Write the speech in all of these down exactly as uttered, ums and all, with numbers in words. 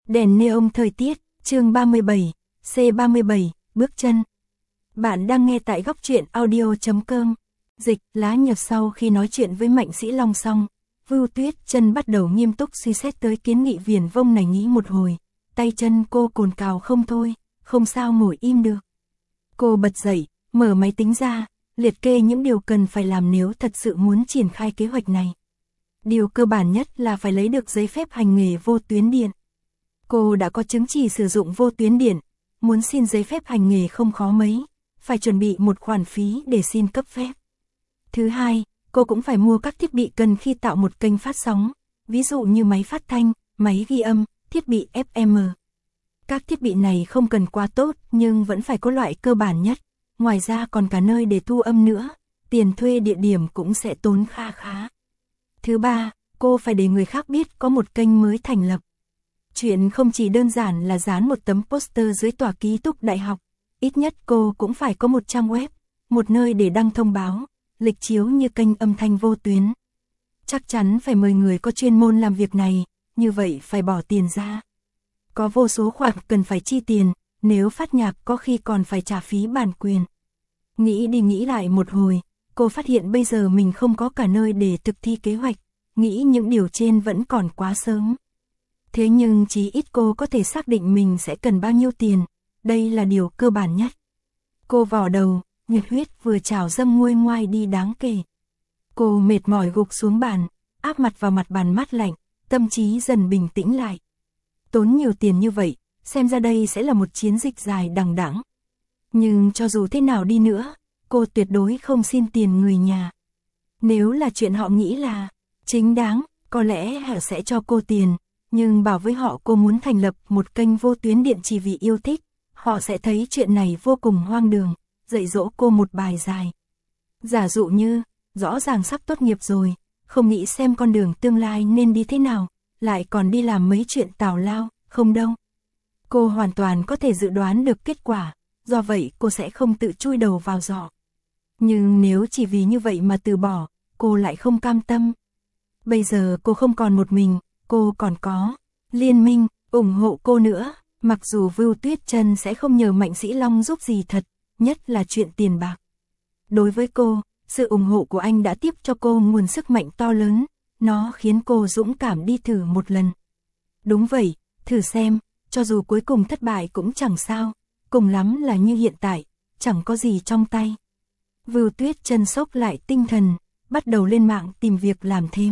Đèn neon thời tiết, chương ba mươi bảy, C ba mươi bảy, bước chân. Bạn đang nghe tại góc truyện audio chấm com. Dịch, lá nhật sau khi nói chuyện với Mạnh Sĩ Long xong, Vưu Tuyết Chân bắt đầu nghiêm túc suy xét tới kiến nghị viển vông này nghĩ một hồi, tay chân cô cồn cào không thôi, không sao ngồi im được. Cô bật dậy, mở máy tính ra, liệt kê những điều cần phải làm nếu thật sự muốn triển khai kế hoạch này. Điều cơ bản nhất là phải lấy được giấy phép hành nghề vô tuyến điện. Cô đã có chứng chỉ sử dụng vô tuyến điện, muốn xin giấy phép hành nghề không khó mấy, phải chuẩn bị một khoản phí để xin cấp phép. Thứ hai, cô cũng phải mua các thiết bị cần khi tạo một kênh phát sóng, ví dụ như máy phát thanh, máy ghi âm, thiết bị ép em. Các thiết bị này không cần quá tốt nhưng vẫn phải có loại cơ bản nhất, ngoài ra còn cả nơi để thu âm nữa, tiền thuê địa điểm cũng sẽ tốn kha khá. Thứ ba, cô phải để người khác biết có một kênh mới thành lập. Chuyện không chỉ đơn giản là dán một tấm poster dưới tòa ký túc đại học, ít nhất cô cũng phải có một trang web, một nơi để đăng thông báo, lịch chiếu như kênh âm thanh vô tuyến. Chắc chắn phải mời người có chuyên môn làm việc này, như vậy phải bỏ tiền ra. Có vô số khoản cần phải chi tiền, nếu phát nhạc có khi còn phải trả phí bản quyền. Nghĩ đi nghĩ lại một hồi, cô phát hiện bây giờ mình không có cả nơi để thực thi kế hoạch, nghĩ những điều trên vẫn còn quá sớm. Thế nhưng chí ít cô có thể xác định mình sẽ cần bao nhiêu tiền, đây là điều cơ bản nhất. Cô vò đầu, nhiệt huyết vừa trào dâng nguôi ngoai đi đáng kể. Cô mệt mỏi gục xuống bàn, áp mặt vào mặt bàn mát lạnh, tâm trí dần bình tĩnh lại. Tốn nhiều tiền như vậy, xem ra đây sẽ là một chiến dịch dài đằng đẵng. Nhưng cho dù thế nào đi nữa, cô tuyệt đối không xin tiền người nhà. Nếu là chuyện họ nghĩ là chính đáng, có lẽ họ sẽ cho cô tiền. Nhưng bảo với họ cô muốn thành lập một kênh vô tuyến điện chỉ vì yêu thích, họ sẽ thấy chuyện này vô cùng hoang đường, dạy dỗ cô một bài dài. Giả dụ như, rõ ràng sắp tốt nghiệp rồi, không nghĩ xem con đường tương lai nên đi thế nào, lại còn đi làm mấy chuyện tào lao, không đâu. Cô hoàn toàn có thể dự đoán được kết quả, do vậy cô sẽ không tự chui đầu vào giỏ. Nhưng nếu chỉ vì như vậy mà từ bỏ, cô lại không cam tâm. Bây giờ cô không còn một mình. Cô còn có liên minh, ủng hộ cô nữa, mặc dù Vưu Tuyết Chân sẽ không nhờ Mạnh Sĩ Long giúp gì thật, nhất là chuyện tiền bạc. Đối với cô, sự ủng hộ của anh đã tiếp cho cô nguồn sức mạnh to lớn, nó khiến cô dũng cảm đi thử một lần. Đúng vậy, thử xem, cho dù cuối cùng thất bại cũng chẳng sao, cùng lắm là như hiện tại, chẳng có gì trong tay. Vưu Tuyết Chân sốc lại tinh thần, bắt đầu lên mạng tìm việc làm thêm.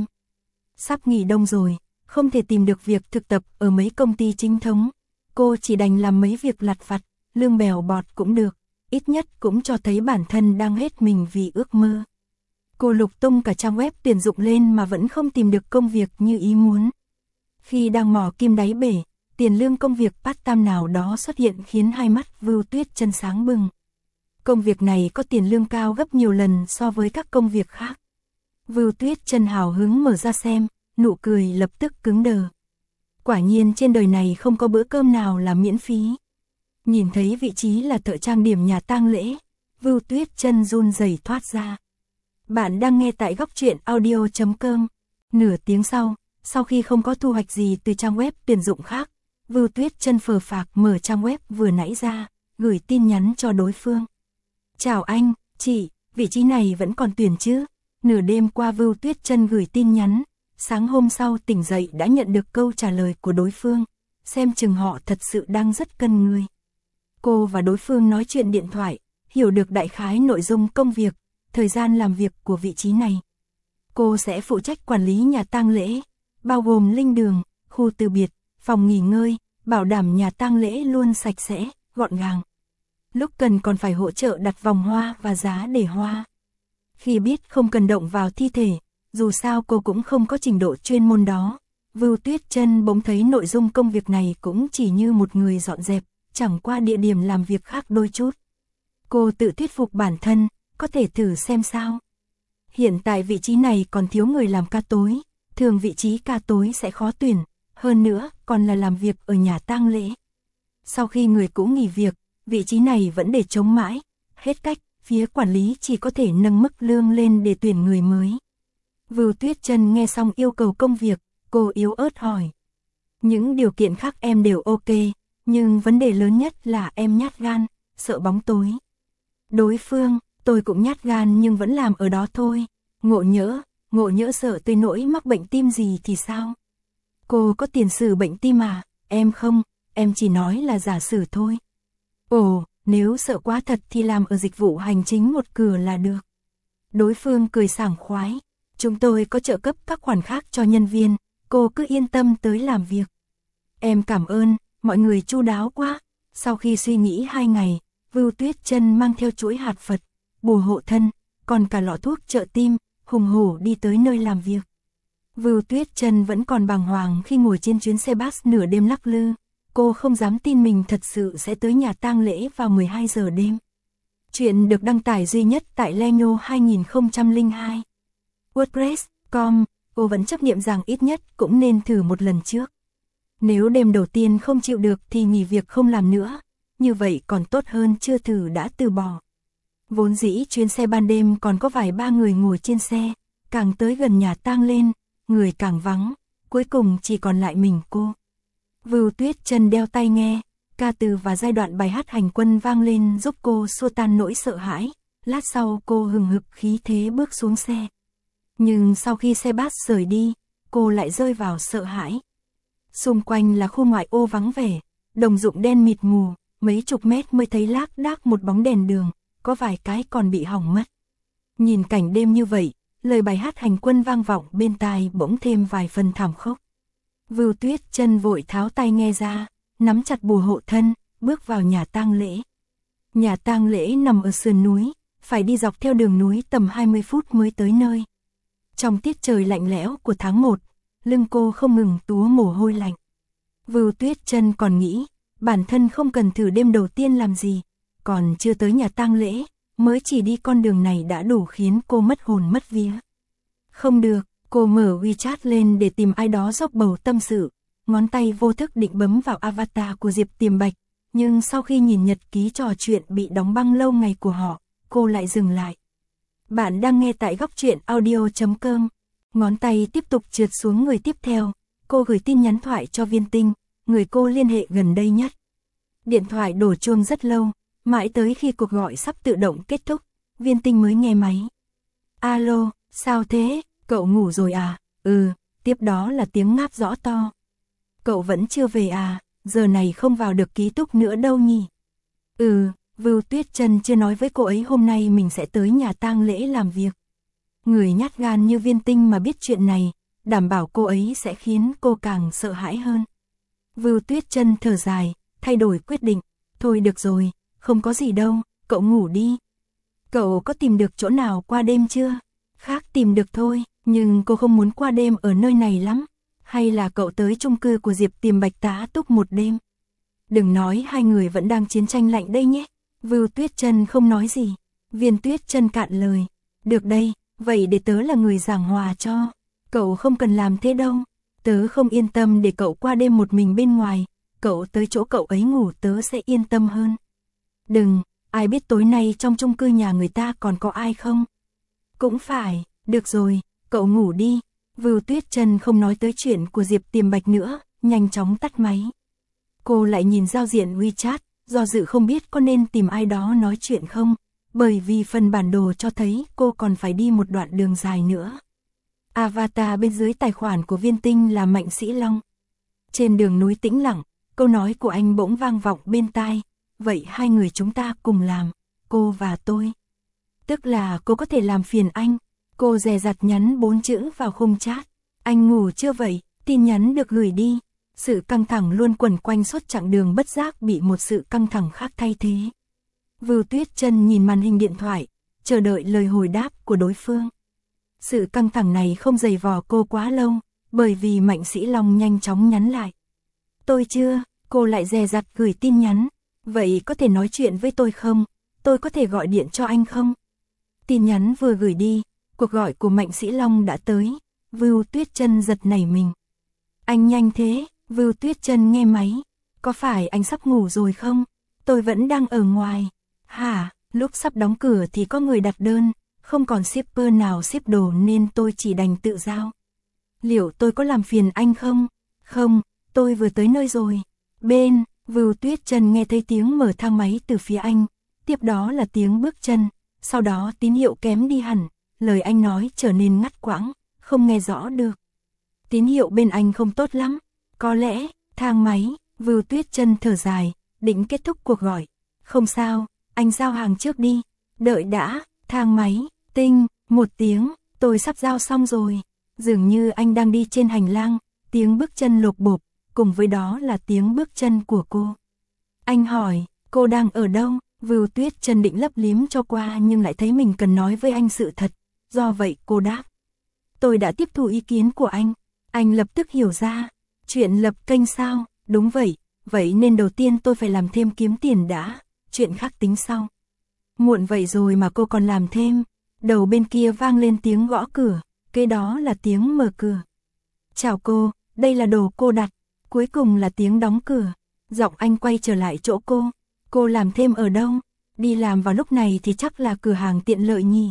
Sắp nghỉ đông rồi. Không thể tìm được việc thực tập ở mấy công ty chính thống, cô chỉ đành làm mấy việc lặt vặt, lương bèo bọt cũng được, ít nhất cũng cho thấy bản thân đang hết mình vì ước mơ. Cô lục tung cả trang web tuyển dụng lên mà vẫn không tìm được công việc như ý muốn. Khi đang mò kim đáy bể, tiền lương công việc part-time nào đó xuất hiện khiến hai mắt Vưu Tuyết Chân sáng bừng. Công việc này có tiền lương cao gấp nhiều lần so với các công việc khác. Vưu Tuyết Chân hào hứng mở ra xem. Nụ cười lập tức cứng đờ. Quả nhiên trên đời này không có bữa cơm nào là miễn phí. Nhìn thấy vị trí là thợ trang điểm nhà tang lễ, Vưu Tuyết Chân run rẩy thoát ra. Bạn đang nghe tại góc truyện audio chấm com. Nửa tiếng sau, sau khi không có thu hoạch gì từ trang web tuyển dụng khác, Vưu Tuyết Chân phờ phạc mở trang web vừa nãy ra, gửi tin nhắn cho đối phương. Chào anh, chị, vị trí này vẫn còn tuyển chứ? Nửa đêm qua Vưu Tuyết Chân gửi tin nhắn. Sáng hôm sau tỉnh dậy đã nhận được câu trả lời của đối phương, xem chừng họ thật sự đang rất cần người. Cô và đối phương nói chuyện điện thoại, hiểu được đại khái nội dung công việc, thời gian làm việc của vị trí này. Cô sẽ phụ trách quản lý nhà tang lễ, bao gồm linh đường, khu từ biệt, phòng nghỉ ngơi, bảo đảm nhà tang lễ luôn sạch sẽ, gọn gàng. Lúc cần còn phải hỗ trợ đặt vòng hoa và giá để hoa. Khi biết không cần động vào thi thể, dù sao cô cũng không có trình độ chuyên môn đó, Vưu Tuyết Chân bỗng thấy nội dung công việc này cũng chỉ như một người dọn dẹp, chẳng qua địa điểm làm việc khác đôi chút. Cô tự thuyết phục bản thân, có thể thử xem sao. Hiện tại vị trí này còn thiếu người làm ca tối, thường vị trí ca tối sẽ khó tuyển, hơn nữa còn là làm việc ở nhà tang lễ. Sau khi người cũ nghỉ việc, vị trí này vẫn để trống mãi, hết cách, phía quản lý chỉ có thể nâng mức lương lên để tuyển người mới. Vưu Tuyết Chân nghe xong yêu cầu công việc, cô yếu ớt hỏi. Những điều kiện khác em đều ok, nhưng vấn đề lớn nhất là em nhát gan, sợ bóng tối. Đối phương, tôi cũng nhát gan nhưng vẫn làm ở đó thôi. Ngộ nhỡ, ngộ nhỡ sợ tới nỗi mắc bệnh tim gì thì sao? Cô có tiền sử bệnh tim à? Em không, em chỉ nói là giả sử thôi. Ồ, nếu sợ quá thật thì làm ở dịch vụ hành chính một cửa là được. Đối phương cười sảng khoái. Chúng tôi có trợ cấp các khoản khác cho nhân viên, cô cứ yên tâm tới làm việc. Em cảm ơn, mọi người chu đáo quá. Sau khi suy nghĩ hai ngày, Vưu Tuyết Chân mang theo chuỗi hạt Phật, bùa hộ thân, còn cả lọ thuốc trợ tim, hùng hổ đi tới nơi làm việc. Vưu Tuyết Chân vẫn còn bàng hoàng khi ngồi trên chuyến xe bus nửa đêm lắc lư. Cô không dám tin mình thật sự sẽ tới nhà tang lễ vào mười hai giờ đêm. Chuyện được đăng tải duy nhất tại Lenyo hai không không hai. WordPress chấm com, cô vẫn chấp niệm rằng ít nhất cũng nên thử một lần trước. Nếu đêm đầu tiên không chịu được thì nghỉ việc không làm nữa, như vậy còn tốt hơn chưa thử đã từ bỏ. Vốn dĩ chuyến xe ban đêm còn có vài ba người ngồi trên xe, càng tới gần nhà tang lên, người càng vắng, cuối cùng chỉ còn lại mình cô. Vưu Tuyết Chân đeo tai nghe, ca từ và giai đoạn bài hát hành quân vang lên giúp cô xua tan nỗi sợ hãi, lát sau cô hừng hực khí thế bước xuống xe. Nhưng sau khi xe bus rời đi, cô lại rơi vào sợ hãi. Xung quanh là khu ngoại ô vắng vẻ, đồng ruộng đen mịt mù, mấy chục mét mới thấy lác đác một bóng đèn đường, có vài cái còn bị hỏng mất. Nhìn cảnh đêm như vậy, lời bài hát hành quân vang vọng bên tai bỗng thêm vài phần thảm khốc. Vưu Tuyết Chân vội tháo tai nghe ra, nắm chặt bùa hộ thân, bước vào nhà tang lễ. Nhà tang lễ nằm ở sườn núi, phải đi dọc theo đường núi tầm hai mươi phút mới tới nơi. Trong tiết trời lạnh lẽo của tháng một, lưng cô không ngừng túa mồ hôi lạnh. Vưu Tuyết Chân còn nghĩ, bản thân không cần thử đêm đầu tiên làm gì, còn chưa tới nhà tang lễ, mới chỉ đi con đường này đã đủ khiến cô mất hồn mất vía. Không được, cô mở WeChat lên để tìm ai đó dốc bầu tâm sự, ngón tay vô thức định bấm vào avatar của Diệp Tiềm Bạch, nhưng sau khi nhìn nhật ký trò chuyện bị đóng băng lâu ngày của họ, cô lại dừng lại. Bạn đang nghe tại góc truyện audio chấm com. Ngón tay tiếp tục trượt xuống người tiếp theo, cô gửi tin nhắn thoại cho Viên Tinh, người cô liên hệ gần đây nhất. Điện thoại đổ chuông rất lâu, mãi tới khi cuộc gọi sắp tự động kết thúc, Viên Tinh mới nghe máy. Alo, sao thế, cậu ngủ rồi à? Ừ, tiếp đó là tiếng ngáp rõ to. Cậu vẫn chưa về à, giờ này không vào được ký túc nữa đâu nhỉ? Ừ, Vưu Tuyết Chân chưa nói với cô ấy hôm nay mình sẽ tới nhà tang lễ làm việc. Người nhát gan như Viên Tinh mà biết chuyện này, đảm bảo cô ấy sẽ khiến cô càng sợ hãi hơn. Vưu Tuyết Chân thở dài, thay đổi quyết định. Thôi được rồi, không có gì đâu, cậu ngủ đi. Cậu có tìm được chỗ nào qua đêm chưa? Khác tìm được thôi, nhưng cô không muốn qua đêm ở nơi này lắm. Hay là cậu tới chung cư của Diệp Tiềm Bạch tá túc một đêm? Đừng nói hai người vẫn đang chiến tranh lạnh đây nhé. Vưu Tuyết Chân không nói gì. Viên Tuyết Chân cạn lời. Được đây, vậy để tớ là người giảng hòa cho. Cậu không cần làm thế đâu. Tớ không yên tâm để cậu qua đêm một mình bên ngoài. Cậu tới chỗ cậu ấy ngủ tớ sẽ yên tâm hơn. Đừng, ai biết tối nay trong chung cư nhà người ta còn có ai không? Cũng phải, được rồi, cậu ngủ đi. Vưu Tuyết Chân không nói tới chuyện của Diệp Tiềm Bạch nữa, nhanh chóng tắt máy. Cô lại nhìn giao diện WeChat, do dự không biết có nên tìm ai đó nói chuyện không, bởi vì phần bản đồ cho thấy cô còn phải đi một đoạn đường dài nữa. Avatar bên dưới tài khoản của Viên Tinh là Mạnh Sĩ Long. Trên đường núi tĩnh lặng, câu nói của anh bỗng vang vọng bên tai, vậy hai người chúng ta cùng làm, cô và tôi. Tức là cô có thể làm phiền anh. Cô dè dặt nhắn bốn chữ vào khung chat. Anh ngủ chưa vậy? Tin nhắn được gửi đi. Sự căng thẳng luôn quẩn quanh suốt chặng đường bất giác bị một sự căng thẳng khác thay thế. Vưu Tuyết Chân nhìn màn hình điện thoại, chờ đợi lời hồi đáp của đối phương. Sự căng thẳng này không dày vò cô quá lâu, bởi vì Mạnh Sĩ Long nhanh chóng nhắn lại. Tôi chưa, cô lại dè dặt gửi tin nhắn. Vậy có thể nói chuyện với tôi không? Tôi có thể gọi điện cho anh không? Tin nhắn vừa gửi đi, cuộc gọi của Mạnh Sĩ Long đã tới. Vưu Tuyết Chân giật nảy mình. Anh nhanh thế, Vưu Tuyết Chân nghe máy. Có phải anh sắp ngủ rồi không? Tôi vẫn đang ở ngoài. Hả, lúc sắp đóng cửa thì có người đặt đơn, không còn shipper nào ship đồ nên tôi chỉ đành tự giao. Liệu tôi có làm phiền anh không? Không, tôi vừa tới nơi rồi. Bên, Vưu Tuyết Trần nghe thấy tiếng mở thang máy từ phía anh, tiếp đó là tiếng bước chân, sau đó tín hiệu kém đi hẳn, lời anh nói trở nên ngắt quãng, không nghe rõ được. Tín hiệu bên anh không tốt lắm, có lẽ, thang máy, Vưu Tuyết Trần thở dài, định kết thúc cuộc gọi. Không sao, anh giao hàng trước đi, đợi đã, thang máy, tinh, một tiếng, tôi sắp giao xong rồi. Dường như anh đang đi trên hành lang, tiếng bước chân lộp bộp, cùng với đó là tiếng bước chân của cô. Anh hỏi, cô đang ở đâu? Vưu Tuyết Trần định lấp liếm cho qua nhưng lại thấy mình cần nói với anh sự thật, do vậy cô đáp. Tôi đã tiếp thu ý kiến của anh, anh lập tức hiểu ra, chuyện lập kênh sao, đúng vậy, vậy nên đầu tiên tôi phải làm thêm kiếm tiền đã, chuyện khác tính sau. Muộn vậy rồi mà cô còn làm thêm, đầu bên kia vang lên tiếng gõ cửa, kế đó là tiếng mở cửa. Chào cô, đây là đồ cô đặt, cuối cùng là tiếng đóng cửa, giọng anh quay trở lại chỗ cô, cô làm thêm ở đâu, đi làm vào lúc này thì chắc là cửa hàng tiện lợi nhỉ.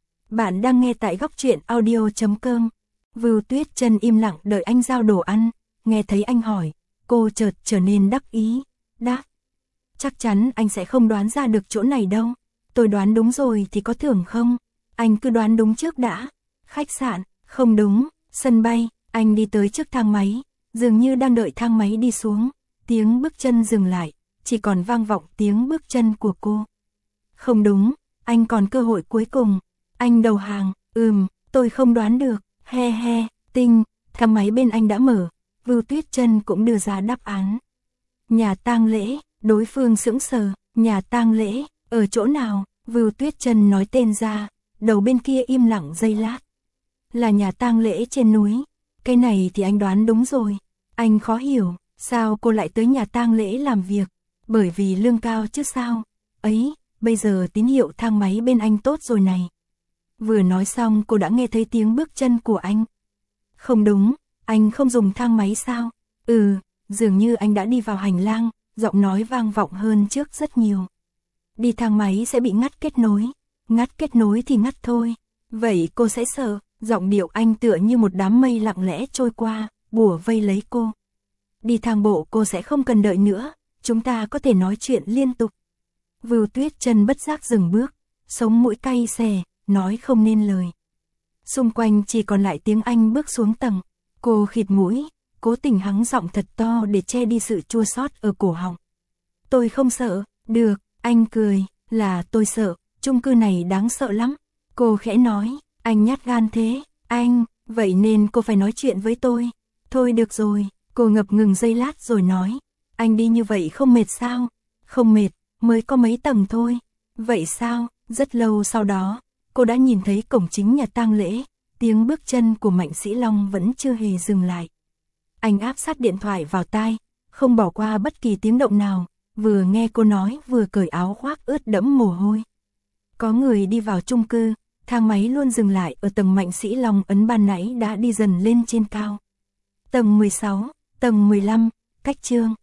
Bạn đang nghe tại góc truyện audio chấm com. Vưu Tuyết Trần im lặng đợi anh giao đồ ăn, nghe thấy anh hỏi, cô chợt trở nên đắc ý, đáp. Chắc chắn anh sẽ không đoán ra được chỗ này đâu, tôi đoán đúng rồi thì có thưởng không? Anh cứ đoán đúng trước đã. Khách sạn, không đúng, sân bay, anh đi tới trước thang máy, dường như đang đợi thang máy đi xuống, tiếng bước chân dừng lại, chỉ còn vang vọng tiếng bước chân của cô. Không đúng, anh còn cơ hội cuối cùng, anh đầu hàng, ừm, tôi không đoán được, he he, tinh, thang máy bên anh đã mở, Vưu Tuyết Trần cũng đưa ra đáp án. Nhà tang lễ, đối phương sững sờ, nhà tang lễ, ở chỗ nào? Vưu Tuyết Trần nói tên ra, đầu bên kia im lặng giây lát. Là nhà tang lễ trên núi, cái này thì anh đoán đúng rồi. Anh khó hiểu, sao cô lại tới nhà tang lễ làm việc? Bởi vì lương cao chứ sao? Ấy, bây giờ tín hiệu thang máy bên anh tốt rồi này. Vừa nói xong cô đã nghe thấy tiếng bước chân của anh. Không đúng, anh không dùng thang máy sao? Ừ, dường như anh đã đi vào hành lang, giọng nói vang vọng hơn trước rất nhiều. Đi thang máy sẽ bị ngắt kết nối, ngắt kết nối thì ngắt thôi. Vậy cô sẽ sợ, giọng điệu anh tựa như một đám mây lặng lẽ trôi qua, bủa vây lấy cô. Đi thang bộ cô sẽ không cần đợi nữa, chúng ta có thể nói chuyện liên tục. Vưu Tuyết Trần bất giác dừng bước, sống mũi cay xè, nói không nên lời. Xung quanh chỉ còn lại tiếng anh bước xuống tầng, cô khịt mũi, cố tình hắng giọng thật to để che đi sự chua xót ở cổ họng. Tôi không sợ, được, anh cười, là tôi sợ, chung cư này đáng sợ lắm. Cô khẽ nói, anh nhát gan thế, anh, vậy nên cô phải nói chuyện với tôi. Thôi được rồi, cô ngập ngừng giây lát rồi nói, anh đi như vậy không mệt sao? Không mệt, mới có mấy tầng thôi. Vậy sao? Rất lâu sau đó, cô đã nhìn thấy cổng chính nhà tang lễ, tiếng bước chân của Mạnh Sĩ Long vẫn chưa hề dừng lại. Anh áp sát điện thoại vào tai, không bỏ qua bất kỳ tiếng động nào, vừa nghe cô nói vừa cởi áo khoác ướt đẫm mồ hôi. Có người đi vào chung cư, thang máy luôn dừng lại ở tầng Mạnh Sĩ Long ấn ban nãy đã đi dần lên trên cao. Tầng mười sáu, tầng mười lăm, cách chương.